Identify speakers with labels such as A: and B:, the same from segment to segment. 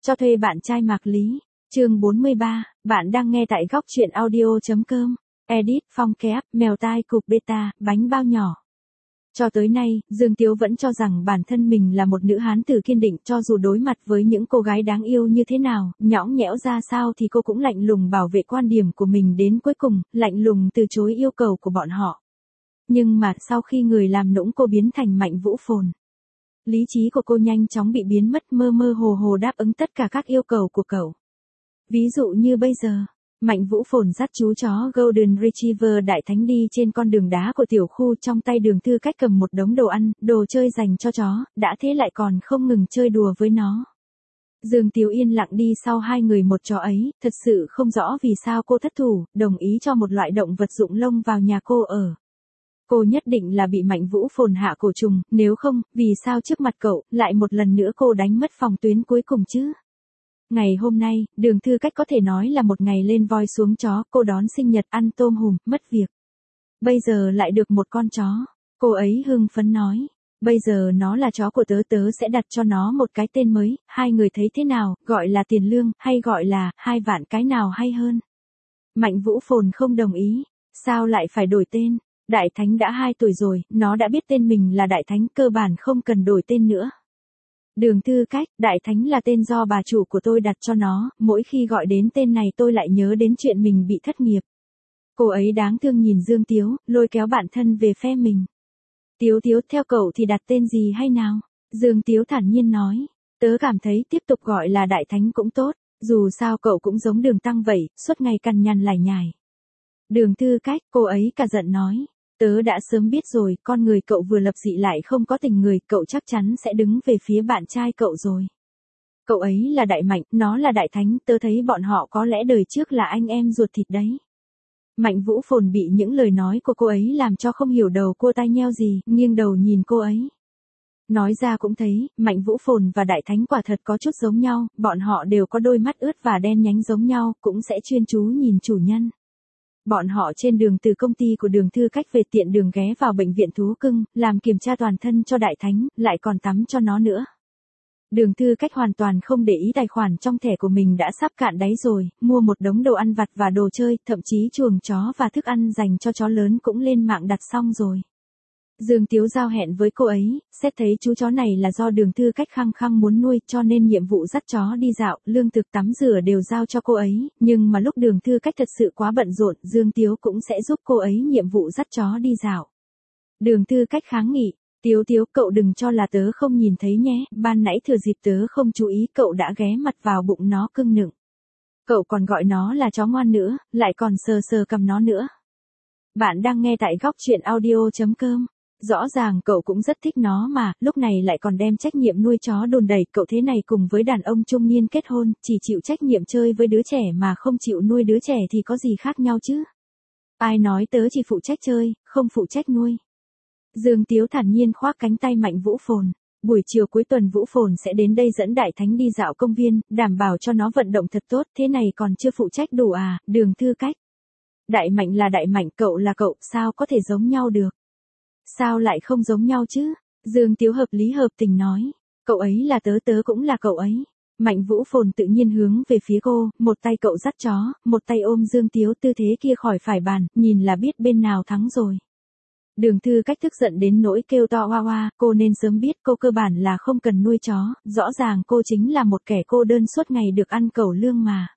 A: Cho thuê bạn trai Mạc Lý. Chương 43, bạn đang nghe tại góc truyện audio.com. Edit Phong Kép, mèo tai cụp beta, bánh bao nhỏ. Cho tới nay, Dương Tiếu vẫn cho rằng bản thân mình là một nữ hán tử kiên định, cho dù đối mặt với những cô gái đáng yêu như thế nào, nhõng nhẽo ra sao thì cô cũng lạnh lùng bảo vệ quan điểm của mình đến cuối cùng, lạnh lùng từ chối yêu cầu của bọn họ. Nhưng mà sau khi người làm nũng cô biến thành Mạnh Vũ Phồn, lý trí của cô nhanh chóng bị biến mất, mơ mơ hồ hồ đáp ứng tất cả các yêu cầu của cậu. Ví dụ như bây giờ, Mạnh Vũ Phồn dắt chú chó Golden Retriever Đại Thánh đi trên con đường đá của tiểu khu, trong tay Đường Thư Cách cầm một đống đồ ăn, đồ chơi dành cho chó, đã thế lại còn không ngừng chơi đùa với nó. Dương Tiếu yên lặng đi sau hai người một chó ấy, thật sự không rõ vì sao cô thất thủ, đồng ý cho một loại động vật dụng lông vào nhà cô ở. Cô nhất định là bị Mạnh Vũ Phồn hạ cổ trùng, nếu không, vì sao trước mặt cậu, lại một lần nữa cô đánh mất phòng tuyến cuối cùng chứ? Ngày hôm nay, Đường Thư Cách có thể nói là một ngày lên voi xuống chó, cô đón sinh nhật, ăn tôm hùm, mất việc. Bây giờ lại được một con chó. Cô ấy hưng phấn nói, bây giờ nó là chó của tớ, tớ sẽ đặt cho nó một cái tên mới, hai người thấy thế nào, gọi là Tiền Lương, hay gọi là 2 vạn, cái nào hay hơn? Mạnh Vũ Phồn không đồng ý, sao lại phải đổi tên? Đại Thánh đã 2 tuổi rồi, nó đã biết tên mình là Đại Thánh, cơ bản không cần đổi tên nữa. Đường Thư Cách, Đại Thánh là tên do bà chủ của tôi đặt cho nó, mỗi khi gọi đến tên này tôi lại nhớ đến chuyện mình bị thất nghiệp. Cô ấy đáng thương nhìn Dương Tiếu, lôi kéo bản thân về phe mình. Tiếu Tiếu, theo cậu thì đặt tên gì hay nào? Dương Tiếu thản nhiên nói, tớ cảm thấy tiếp tục gọi là Đại Thánh cũng tốt, dù sao cậu cũng giống Đường Tăng vậy, suốt ngày cằn nhằn lải nhải. Đường Thư Cách, cô ấy cả giận nói. Tớ đã sớm biết rồi, con người cậu vừa lập dị lại không có tình người, cậu chắc chắn sẽ đứng về phía bạn trai cậu rồi. Cậu ấy là Đại Mạnh, nó là Đại Thánh, tớ thấy bọn họ có lẽ đời trước là anh em ruột thịt đấy. Mạnh Vũ Phồn bị những lời nói của cô ấy làm cho không hiểu đầu cô tai nheo gì, nghiêng đầu nhìn cô ấy. Nói ra cũng thấy, Mạnh Vũ Phồn và Đại Thánh quả thật có chút giống nhau, bọn họ đều có đôi mắt ướt và đen nhánh giống nhau, cũng sẽ chuyên chú nhìn chủ nhân. Bọn họ trên đường từ công ty của Đường Thư Cách về, tiện đường ghé vào bệnh viện thú cưng, làm kiểm tra toàn thân cho Đại Thánh, lại còn tắm cho nó nữa. Đường Thư Cách hoàn toàn không để ý tài khoản trong thẻ của mình đã sắp cạn đáy rồi, mua một đống đồ ăn vặt và đồ chơi, thậm chí chuồng chó và thức ăn dành cho chó lớn cũng lên mạng đặt xong rồi. Dương Tiếu giao hẹn với cô ấy, xét thấy chú chó này là do Đường Thư Cách khăng khăng muốn nuôi, cho nên nhiệm vụ dắt chó đi dạo, lương thực, tắm rửa đều giao cho cô ấy, nhưng mà lúc Đường Thư Cách thật sự quá bận rộn, Dương Tiếu cũng sẽ giúp cô ấy nhiệm vụ dắt chó đi dạo. Đường Thư Cách kháng nghị, Tiếu Tiếu, cậu đừng cho là tớ không nhìn thấy nhé, ban nãy thừa dịp tớ không chú ý cậu đã ghé mặt vào bụng nó cưng nựng. Cậu còn gọi nó là chó ngoan nữa, lại còn sờ sờ cầm nó nữa. Bạn đang nghe tại góc truyện audio.com. Rõ ràng cậu cũng rất thích nó mà, lúc này lại còn đem trách nhiệm nuôi chó đùn đẩy, cậu thế này cùng với đàn ông trung niên kết hôn, chỉ chịu trách nhiệm chơi với đứa trẻ mà không chịu nuôi đứa trẻ thì có gì khác nhau chứ? Ai nói tớ chỉ phụ trách chơi, không phụ trách nuôi? Dương Tiếu thản nhiên khoác cánh tay Mạnh Vũ Phồn. Buổi chiều cuối tuần Vũ Phồn sẽ đến đây dẫn Đại Thánh đi dạo công viên, đảm bảo cho nó vận động thật tốt, thế này còn chưa phụ trách đủ à, Đường Thư Cách. Đại Mạnh là Đại Mạnh, cậu là cậu, sao có thể giống nhau được? Sao lại không giống nhau chứ? Dương Tiếu hợp lý hợp tình nói. Cậu ấy là tớ, tớ cũng là cậu ấy. Mạnh Vũ Phồn tự nhiên hướng về phía cô, một tay cậu dắt chó, một tay ôm Dương Tiếu, tư thế kia khỏi phải bàn, nhìn là biết bên nào thắng rồi. Đường Thư Cách tức giận đến nỗi kêu to hoa hoa, cô nên sớm biết cô cơ bản là không cần nuôi chó, rõ ràng cô chính là một kẻ cô đơn suốt ngày được ăn cẩu lương mà.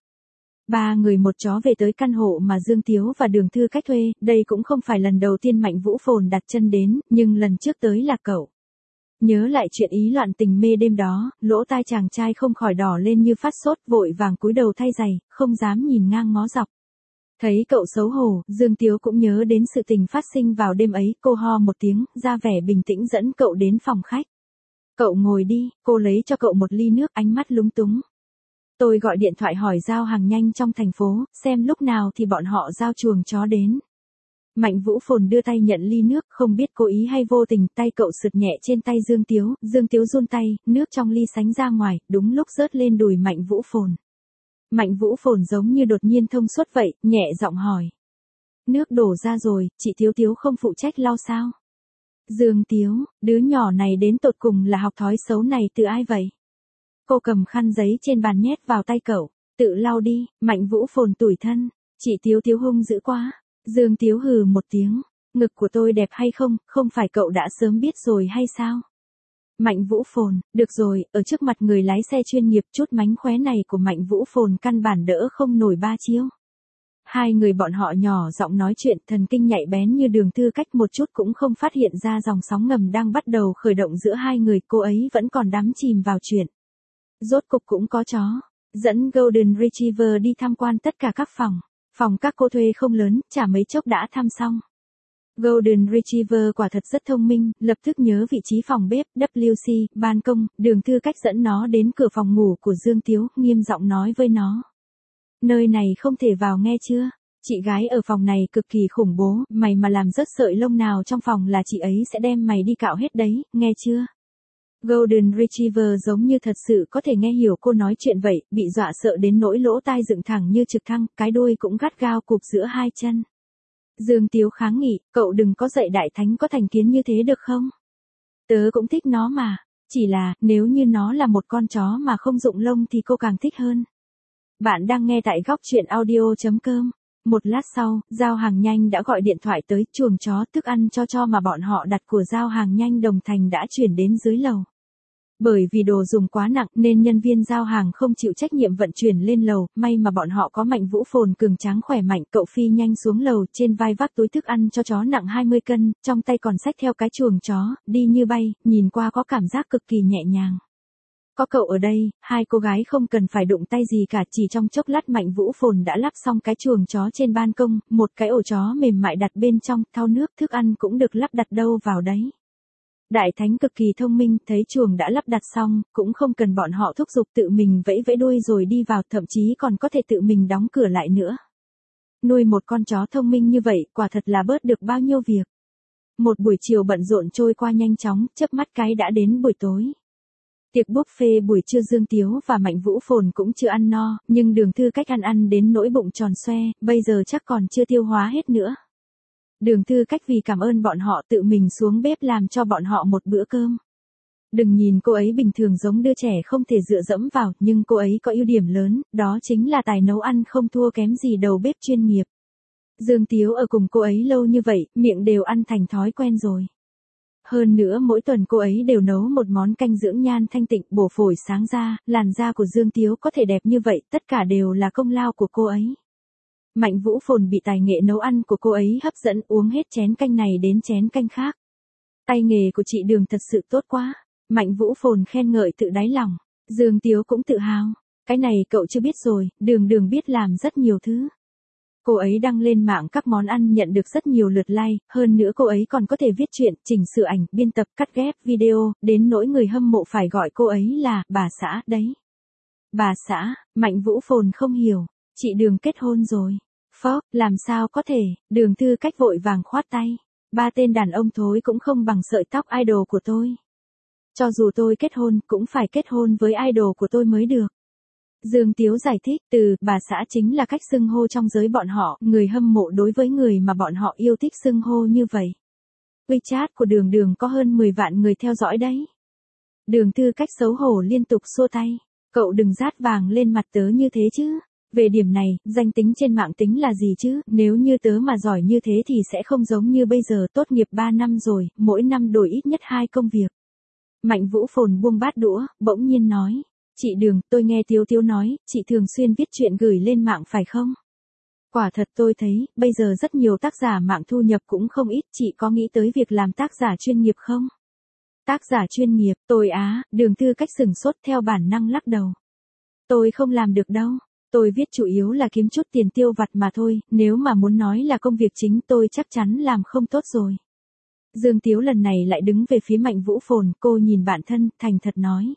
A: 3 người một chó về tới căn hộ mà Dương Tiếu và Đường Thư Cách thuê, đây cũng không phải lần đầu tiên Mạnh Vũ Phồn đặt chân đến, nhưng lần trước tới là cậu. Nhớ lại chuyện ý loạn tình mê đêm đó, lỗ tai chàng trai không khỏi đỏ lên như phát sốt, vội vàng cúi đầu thay giày, không dám nhìn ngang ngó dọc. Thấy cậu xấu hổ, Dương Tiếu cũng nhớ đến sự tình phát sinh vào đêm ấy, cô ho một tiếng, ra vẻ bình tĩnh dẫn cậu đến phòng khách. Cậu ngồi đi, cô lấy cho cậu một ly nước, ánh mắt lúng túng. Tôi gọi điện thoại hỏi giao hàng nhanh trong thành phố, xem lúc nào thì bọn họ giao chuồng chó đến. Mạnh Vũ Phồn đưa tay nhận ly nước, không biết cố ý hay vô tình, tay cậu sượt nhẹ trên tay Dương Tiếu run tay, nước trong ly sánh ra ngoài, đúng lúc rớt lên đùi Mạnh Vũ Phồn. Mạnh Vũ Phồn giống như đột nhiên thông suốt vậy, nhẹ giọng hỏi. Nước đổ ra rồi, chị Tiếu không phụ trách lau sao? Dương Tiếu, đứa nhỏ này đến tột cùng là học thói xấu này từ ai vậy? Cô cầm khăn giấy trên bàn nhét vào tay cậu. Tự lau đi, Mạnh Vũ phồn tủi thân. Chị Tiếu Tiếu hung dữ quá. Dương Tiếu hừ một tiếng. Ngực của tôi đẹp hay không, không phải cậu đã sớm biết rồi hay sao? Mạnh Vũ phồn, được rồi, ở trước mặt người lái xe chuyên nghiệp chút mánh khóe này của Mạnh Vũ phồn căn bản đỡ không nổi ba chiêu. Hai người bọn họ nhỏ giọng nói chuyện, thần kinh nhạy bén như Đường Thư Cách một chút cũng không phát hiện ra dòng sóng ngầm đang bắt đầu khởi động giữa hai người, cô ấy vẫn còn đắm chìm vào chuyện. Rốt cục cũng có chó. Dẫn Golden Retriever đi tham quan tất cả các phòng. Phòng các cô thuê không lớn, chả mấy chốc đã thăm xong. Golden Retriever quả thật rất thông minh, lập tức nhớ vị trí phòng bếp, WC, ban công, Đường Thư Cách dẫn nó đến cửa phòng ngủ của Dương Tiếu, nghiêm giọng nói với nó. Nơi này không thể vào nghe chưa? Chị gái ở phòng này cực kỳ khủng bố, mày mà làm rớt sợi lông nào trong phòng là chị ấy sẽ đem mày đi cạo hết đấy, nghe chưa? Golden Retriever giống như thật sự có thể nghe hiểu cô nói chuyện vậy, bị dọa sợ đến nỗi lỗ tai dựng thẳng như trực thăng, cái đuôi cũng gắt gao cụp giữa hai chân. Dương Tiếu kháng nghị, cậu đừng có dạy đại thánh có thành kiến như thế được không? Tớ cũng thích nó mà, chỉ là, nếu như nó là một con chó mà không rụng lông thì cô càng thích hơn. Bạn đang nghe tại góc truyện audio.com. Một lát sau, giao hàng nhanh đã gọi điện thoại tới, chuồng chó thức ăn cho mà bọn họ đặt của giao hàng nhanh Đồng Thành đã chuyển đến dưới lầu. Bởi vì đồ dùng quá nặng nên nhân viên giao hàng không chịu trách nhiệm vận chuyển lên lầu, may mà bọn họ có Mạnh Vũ phồn cường tráng khỏe mạnh, cậu phi nhanh xuống lầu, trên vai vác túi thức ăn cho chó nặng 20 cân, trong tay còn xách theo cái chuồng chó, đi như bay, nhìn qua có cảm giác cực kỳ nhẹ nhàng. Có cậu ở đây, hai cô gái không cần phải đụng tay gì cả, chỉ trong chốc lát Mạnh Vũ phồn đã lắp xong cái chuồng chó trên ban công, một cái ổ chó mềm mại đặt bên trong, thau nước, thức ăn cũng được lắp đặt đâu vào đấy. Đại thánh cực kỳ thông minh, thấy chuồng đã lắp đặt xong, cũng không cần bọn họ thúc giục, tự mình vẫy vẫy đuôi rồi đi vào, thậm chí còn có thể tự mình đóng cửa lại nữa. Nuôi một con chó thông minh như vậy, quả thật là bớt được bao nhiêu việc. Một buổi chiều bận rộn trôi qua nhanh chóng, chớp mắt cái đã đến buổi tối. Tiệc buffet buổi trưa Dương Tiếu và Mạnh Vũ phồn cũng chưa ăn no, nhưng Đường Thư Cách ăn đến nỗi bụng tròn xoe, bây giờ chắc còn chưa tiêu hóa hết nữa. Đường Thư Cách vì cảm ơn bọn họ tự mình xuống bếp làm cho bọn họ một bữa cơm. Đừng nhìn cô ấy bình thường giống đứa trẻ không thể dựa dẫm vào, nhưng cô ấy có ưu điểm lớn, đó chính là tài nấu ăn không thua kém gì đầu bếp chuyên nghiệp. Dương Tiếu ở cùng cô ấy lâu như vậy, miệng đều ăn thành thói quen rồi. Hơn nữa mỗi tuần cô ấy đều nấu một món canh dưỡng nhan thanh tịnh, bổ phổi sáng da, làn da của Dương Tiếu có thể đẹp như vậy, tất cả đều là công lao của cô ấy. Mạnh Vũ phồn bị tài nghệ nấu ăn của cô ấy hấp dẫn, uống hết chén canh này đến chén canh khác. Tay nghề của chị Đường thật sự tốt quá. Mạnh Vũ phồn khen ngợi tự đáy lòng. Dương Tiếu cũng tự hào. Cái này cậu chưa biết rồi, Đường biết làm rất nhiều thứ. Cô ấy đăng lên mạng các món ăn nhận được rất nhiều lượt like, hơn nữa cô ấy còn có thể viết truyện, chỉnh sửa ảnh, biên tập, cắt ghép video, đến nỗi người hâm mộ phải gọi cô ấy là bà xã đấy. Bà xã, Mạnh Vũ phồn không hiểu, chị Đường kết hôn rồi. Phó, làm sao có thể, Đường Thư Cách vội vàng khoát tay. Ba tên đàn ông thối cũng không bằng sợi tóc idol của tôi. Cho dù tôi kết hôn, cũng phải kết hôn với idol của tôi mới được. Dương Tiếu giải thích, từ bà xã chính là cách xưng hô trong giới bọn họ, người hâm mộ đối với người mà bọn họ yêu thích xưng hô như vậy. WeChat của Đường có hơn 10 vạn người theo dõi đấy. Đường Thư Cách xấu hổ liên tục xua tay. Cậu đừng rát vàng lên mặt tớ như thế chứ. Về điểm này, danh tính trên mạng tính là gì chứ, nếu như tớ mà giỏi như thế thì sẽ không giống như bây giờ, tốt nghiệp 3 năm rồi, mỗi năm đổi ít nhất 2 công việc. Mạnh Vũ phồn buông bát đũa, bỗng nhiên nói, chị Đường, tôi nghe Tiếu nói, chị thường xuyên viết truyện gửi lên mạng phải không? Quả thật tôi thấy, bây giờ rất nhiều tác giả mạng thu nhập cũng không ít, chị có nghĩ tới việc làm tác giả chuyên nghiệp không? Tác giả chuyên nghiệp, tôi Đường Thư Cách sừng sốt theo bản năng lắc đầu. Tôi không làm được đâu. Tôi viết chủ yếu là kiếm chút tiền tiêu vặt mà thôi, nếu mà muốn nói là công việc chính tôi chắc chắn làm không tốt rồi. Dương Tiếu lần này lại đứng về phía Mạnh Vũ phồn, cô nhìn bạn thân, thành thật nói.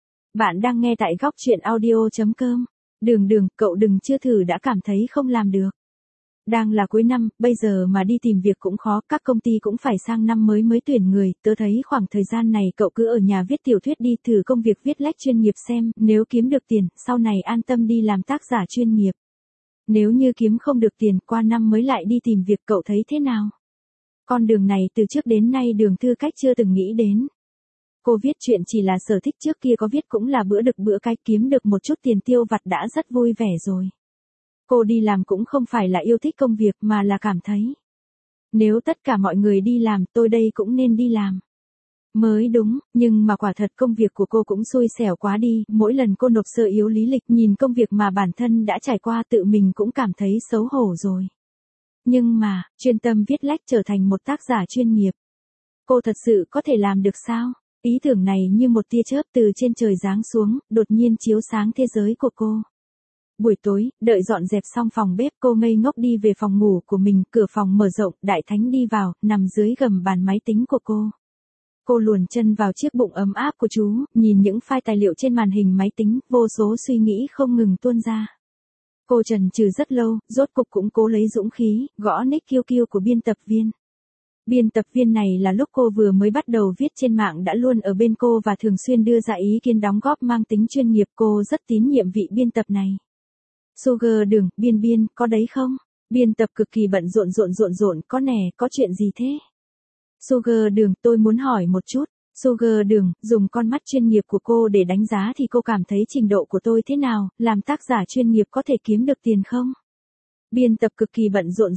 A: Bạn đang nghe tại góc truyện audio.com. Đường, cậu đừng chưa thử đã cảm thấy không làm được. Đang là cuối năm, bây giờ mà đi tìm việc cũng khó, các công ty cũng phải sang năm mới tuyển người, tớ thấy khoảng thời gian này cậu cứ ở nhà viết tiểu thuyết đi, thử công việc viết lách chuyên nghiệp xem, nếu kiếm được tiền, sau này an tâm đi làm tác giả chuyên nghiệp. Nếu như kiếm không được tiền, qua năm mới lại đi tìm việc, cậu thấy thế nào? Con đường này từ trước đến nay Đường Thư Cách chưa từng nghĩ đến. Cô viết truyện chỉ là sở thích, trước kia có viết cũng là bữa được bữa cái, kiếm được một chút tiền tiêu vặt đã rất vui vẻ rồi. Cô đi làm cũng không phải là yêu thích công việc mà là cảm thấy. Nếu tất cả mọi người đi làm, tôi đây cũng nên đi làm. Mới đúng, nhưng mà quả thật công việc của cô cũng xui xẻo quá đi, mỗi lần cô nộp sơ yếu lý lịch nhìn công việc mà bản thân đã trải qua tự mình cũng cảm thấy xấu hổ rồi. Nhưng mà, chuyên tâm viết lách trở thành một tác giả chuyên nghiệp. Cô thật sự có thể làm được sao? Ý tưởng này như một tia chớp từ trên trời giáng xuống, đột nhiên chiếu sáng thế giới của cô. Buổi tối, đợi dọn dẹp xong phòng bếp, cô ngây ngốc đi về phòng ngủ của mình, cửa phòng mở rộng, Đại Thánh đi vào, nằm dưới gầm bàn máy tính của cô. Cô luồn chân vào chiếc bụng ấm áp của chú, nhìn những file tài liệu trên màn hình máy tính, vô số suy nghĩ không ngừng tuôn ra. Cô chần chừ rất lâu, rốt cục cũng cố lấy dũng khí, gõ nick QQ của biên tập viên. Biên tập viên này là lúc cô vừa mới bắt đầu viết trên mạng đã luôn ở bên cô và thường xuyên đưa ra ý kiến đóng góp mang tính chuyên nghiệp, cô rất tín nhiệm vị biên tập này. Sugar Đường, Biên, có đấy không? Biên tập cực kỳ bận rộn, có nè, có chuyện gì thế? Sugar Đường, tôi muốn hỏi một chút. Sugar Đường, dùng con mắt chuyên nghiệp của cô để đánh giá thì cô cảm thấy trình độ của tôi thế nào, làm tác giả chuyên nghiệp có thể kiếm được tiền không? Biên tập cực kỳ bận rộn,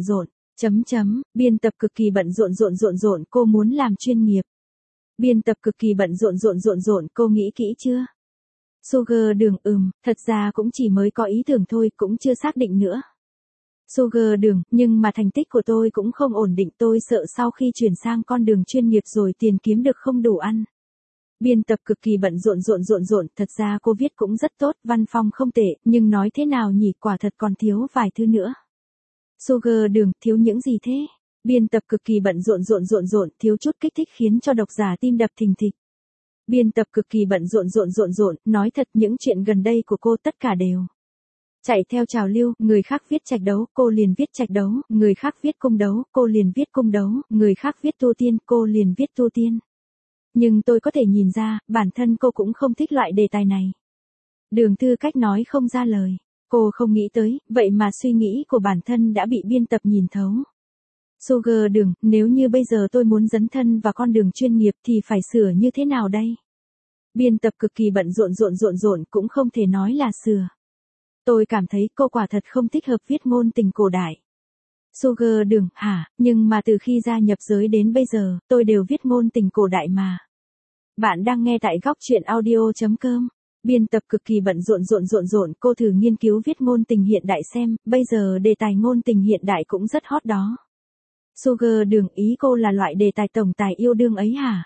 A: biên tập cực kỳ bận rộn, cô muốn làm chuyên nghiệp. Biên tập cực kỳ bận rộn, cô nghĩ kỹ chưa? Sugar Đường, thật ra cũng chỉ mới có ý tưởng thôi, cũng chưa xác định nữa. Sugar Đường, nhưng mà thành tích của tôi cũng không ổn định, tôi sợ sau khi chuyển sang con đường chuyên nghiệp rồi tiền kiếm được không đủ ăn. Biên tập cực kỳ bận rộn, thật ra cô viết cũng rất tốt, văn phong không tệ, nhưng nói thế nào nhỉ, quả thật còn thiếu vài thứ nữa. Sugar Đường, thiếu những gì thế? Biên tập cực kỳ bận rộn, thiếu chút kích thích khiến cho độc giả tim đập thình thịch. Biên tập cực kỳ bận rộn, nói thật những chuyện gần đây của cô tất cả đều chạy theo trào lưu, người khác viết trạch đấu, cô liền viết trạch đấu, người khác viết cung đấu, cô liền viết cung đấu, người khác viết tu tiên, cô liền viết tu tiên. Nhưng tôi có thể nhìn ra, bản thân cô cũng không thích loại đề tài này. Đường Thư Cách nói không ra lời. Cô không nghĩ tới, vậy mà suy nghĩ của bản thân đã bị biên tập nhìn thấu. Sugar Đường, nếu như bây giờ tôi muốn dấn thân vào con đường chuyên nghiệp thì phải sửa như thế nào đây? Biên tập cực kỳ bận rộn, cũng không thể nói là sửa. Tôi cảm thấy cô quả thật không thích hợp viết ngôn tình cổ đại. Sugar Đường, hả, nhưng mà từ khi gia nhập giới đến bây giờ, tôi đều viết ngôn tình cổ đại mà. Bạn đang nghe tại góc truyện audio.com. Biên tập cực kỳ bận rộn, cô thử nghiên cứu viết ngôn tình hiện đại xem, bây giờ đề tài ngôn tình hiện đại cũng rất hot đó. Sugar Đường, ý cô là loại đề tài tổng tài yêu đương ấy hả?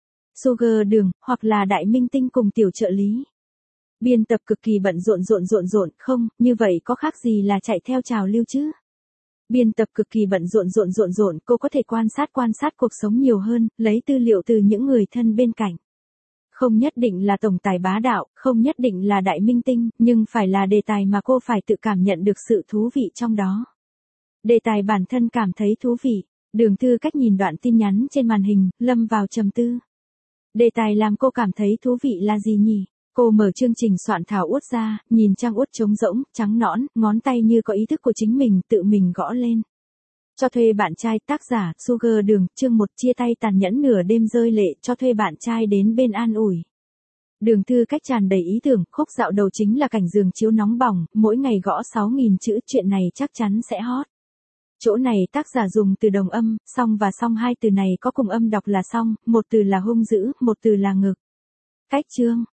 A: Sugar Đường, hoặc là đại minh tinh cùng tiểu trợ lý. Biên tập cực kỳ bận rộn, không, như vậy có khác gì là chạy theo trào lưu chứ? Biên tập cực kỳ bận rộn, cô có thể quan sát cuộc sống nhiều hơn, lấy tư liệu từ những người thân bên cạnh. Không nhất định là tổng tài bá đạo, không nhất định là đại minh tinh, nhưng phải là đề tài mà cô phải tự cảm nhận được sự thú vị trong đó. Đề tài bản thân cảm thấy thú vị. Đường Thư Cách nhìn đoạn tin nhắn trên màn hình, lâm vào trầm tư. Đề tài làm cô cảm thấy thú vị là gì nhỉ? Cô mở chương trình soạn thảo uất ra, nhìn trang uất trống rỗng, trắng nõn, ngón tay như có ý thức của chính mình, tự mình gõ lên. Cho thuê bạn trai, tác giả, Sugar Đường, chương 1, chia tay tàn nhẫn nửa đêm rơi lệ, cho thuê bạn trai đến bên an ủi. Đường Thư Cách tràn đầy ý tưởng, khúc dạo đầu chính là cảnh giường chiếu nóng bỏng, mỗi ngày gõ 6.000 chữ, chuyện này chắc chắn sẽ hot. Chỗ này tác giả dùng từ đồng âm, song và song, hai từ này có cùng âm đọc là song, một từ là hung dữ, một từ là ngực. Cách chương,